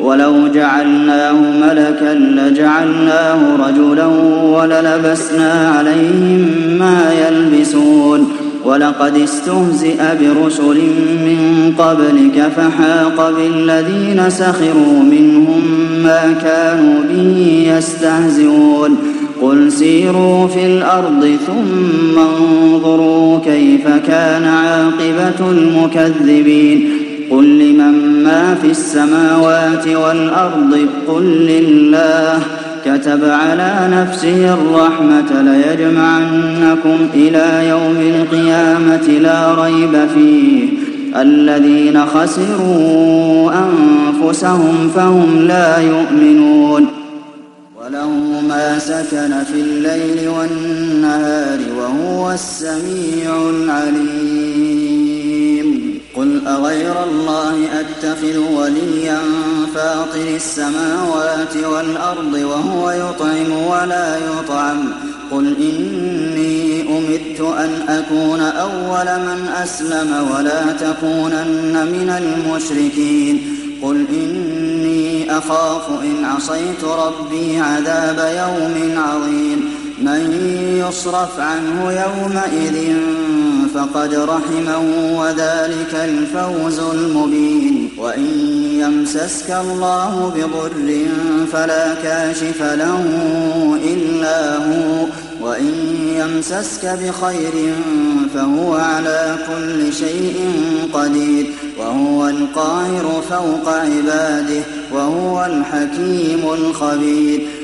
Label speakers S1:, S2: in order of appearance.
S1: وَلَوْ جَعَلْنَاهُ مَلَكًا لَّجَعَلْنَاهُ رَجُلًا وَلَلَبَسْنَا عَلَيْهِم مَّا يَلْبِسُونَ وَلَقَدِ اسْتُهْزِئَ بِرُسُلٍ مِّن قَبْلِكَ فَحَاقَ بِالَّذِينَ سَخِرُوا مِنْهُم مَّا كَانُوا بِهِ يَسْتَهْزِئُونَ قُلْ سِيرُوا فِي الْأَرْضِ ثُمَّ انظُرُوا كَيْفَ كَانَ عَاقِبَةُ الْمُكَذِّبِينَ قُل لِّمَن مَّا فِي السَّمَاوَاتِ وَالْأَرْضِ قُل لِّلَّهِ كَتَبَ عَلَىٰ نَفْسِهِ الرَّحْمَةَ لَيَجْمَعَنَّكُمْ إِلَىٰ يَوْمِ الْقِيَامَةِ لَا رَيْبَ فِيهِ الَّذِينَ خَسِرُوا أَنفُسَهُمْ فَهُمْ لَا يُؤْمِنُونَ وَلَهُ مَا سَكَنَ فِي اللَّيْلِ وَالنَّهَارِ وَهُوَ السَّمِيعُ الْعَلِيمُ قُلْ أَغَيْرَ اللَّهِ أَتَّخِذُ وَلِيًّا فَاطِرِ السَّمَاوَاتِ وَالْأَرْضِ وَهُوَ يُطْعِمُ وَلَا يُطْعَمُ قُلْ إِنِّي أُمِرْتُ أَنْ أَكُونَ أَوَّلَ مَنْ أَسْلَمَ وَلَا تَكُونَنَّ مِنَ الْمُشْرِكِينَ قُلْ إِنِّي أَخَافُ إِنْ عَصَيْتُ رَبِّي عَذَابَ يَوْمٍ عَظِيمٍ مَّن يُصْرَفْ عَنْهُ يَوْمَئِذٍ فَقَدْ رَحِمَهُ وَذَٰلِكَ الْفَوْزُ الْمُبِينُ وَإِن يَمْسَسْكَ اللَّهُ بِضُرٍّ فَلَا كَاشِفَ لَهُ إِلَّا هُوَ وَإِن يَمْسَسْكَ بِخَيْرٍ فَهُوَ عَلَىٰ كُلِّ شَيْءٍ قَدِيرٌ وَهُوَ الْقَاهِرُ فَوْقَ عِبَادِهِ وَهُوَ الْحَكِيمُ الْخَبِيرُ